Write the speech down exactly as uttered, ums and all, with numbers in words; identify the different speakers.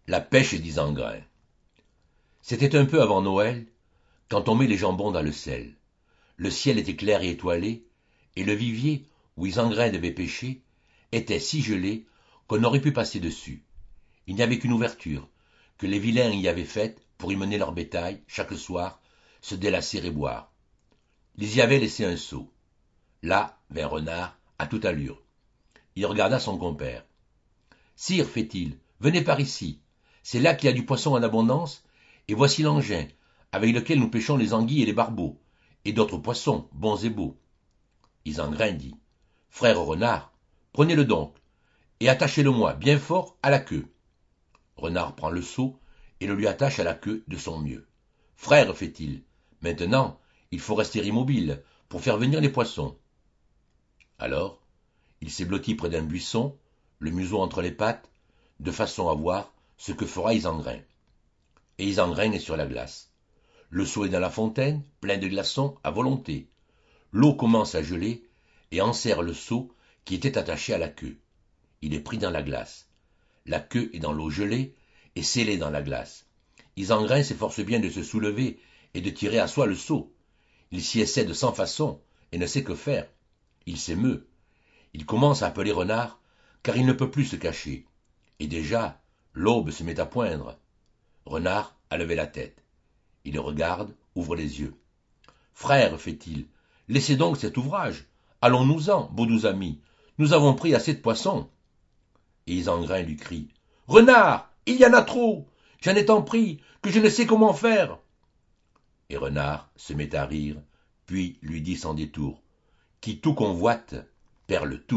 Speaker 1: La pêche d'Isengrin. C'était un peu avant Noël, quand on met les jambons dans le sel. Le ciel était clair et étoilé, et le vivier, où Isengrin devait pêcher, était si gelé qu'on aurait pu passer dessus. Il n'y avait qu'une ouverture, que les vilains y avaient faite pour y mener leur bétail, chaque soir, se délasser et boire. Ils y avaient laissé un seau. Là vint Renard, à toute allure. Il regarda son compère. « Sire, fait-il, venez par ici. C'est là qu'il y a du poisson en abondance, et voici l'engin, avec lequel nous pêchons les anguilles et les barbeaux, et d'autres poissons, bons et beaux. » Isengrin dit. « Frère Renard, prenez-le donc, et attachez-le-moi bien fort à la queue. » Renard prend le seau et le lui attache à la queue de son mieux. « Frère, fait-il, maintenant il faut rester immobile pour faire venir les poissons. » Alors, il s'est blotti près d'un buisson, le museau entre les pattes, de façon à voir ce que fera Isengrin. Et Isengrin est sur la glace. Le seau est dans la fontaine, plein de glaçons, à volonté. L'eau commence à geler et enserre le seau qui était attaché à la queue. Il est pris dans la glace. La queue est dans l'eau gelée et scellée dans la glace. Isengrin s'efforce bien de se soulever et de tirer à soi le seau. Il s'y essaie de cent façons et ne sait que faire. Il s'émeut. Il commence à appeler Renard, car il ne peut plus se cacher. Et déjà, l'aube se met à poindre. Renard a levé la tête. Il le regarde, ouvre les yeux. « Frère, fait-il, laissez donc cet ouvrage. Allons-nous-en, beaux doux amis. Nous avons pris assez de poissons. » Et Isengrin lui crie. « Renard, il y en a trop. J'en ai tant pris que je ne sais comment faire. » Et Renard se met à rire, puis lui dit sans détour. « Qui tout convoite, perd le tout. »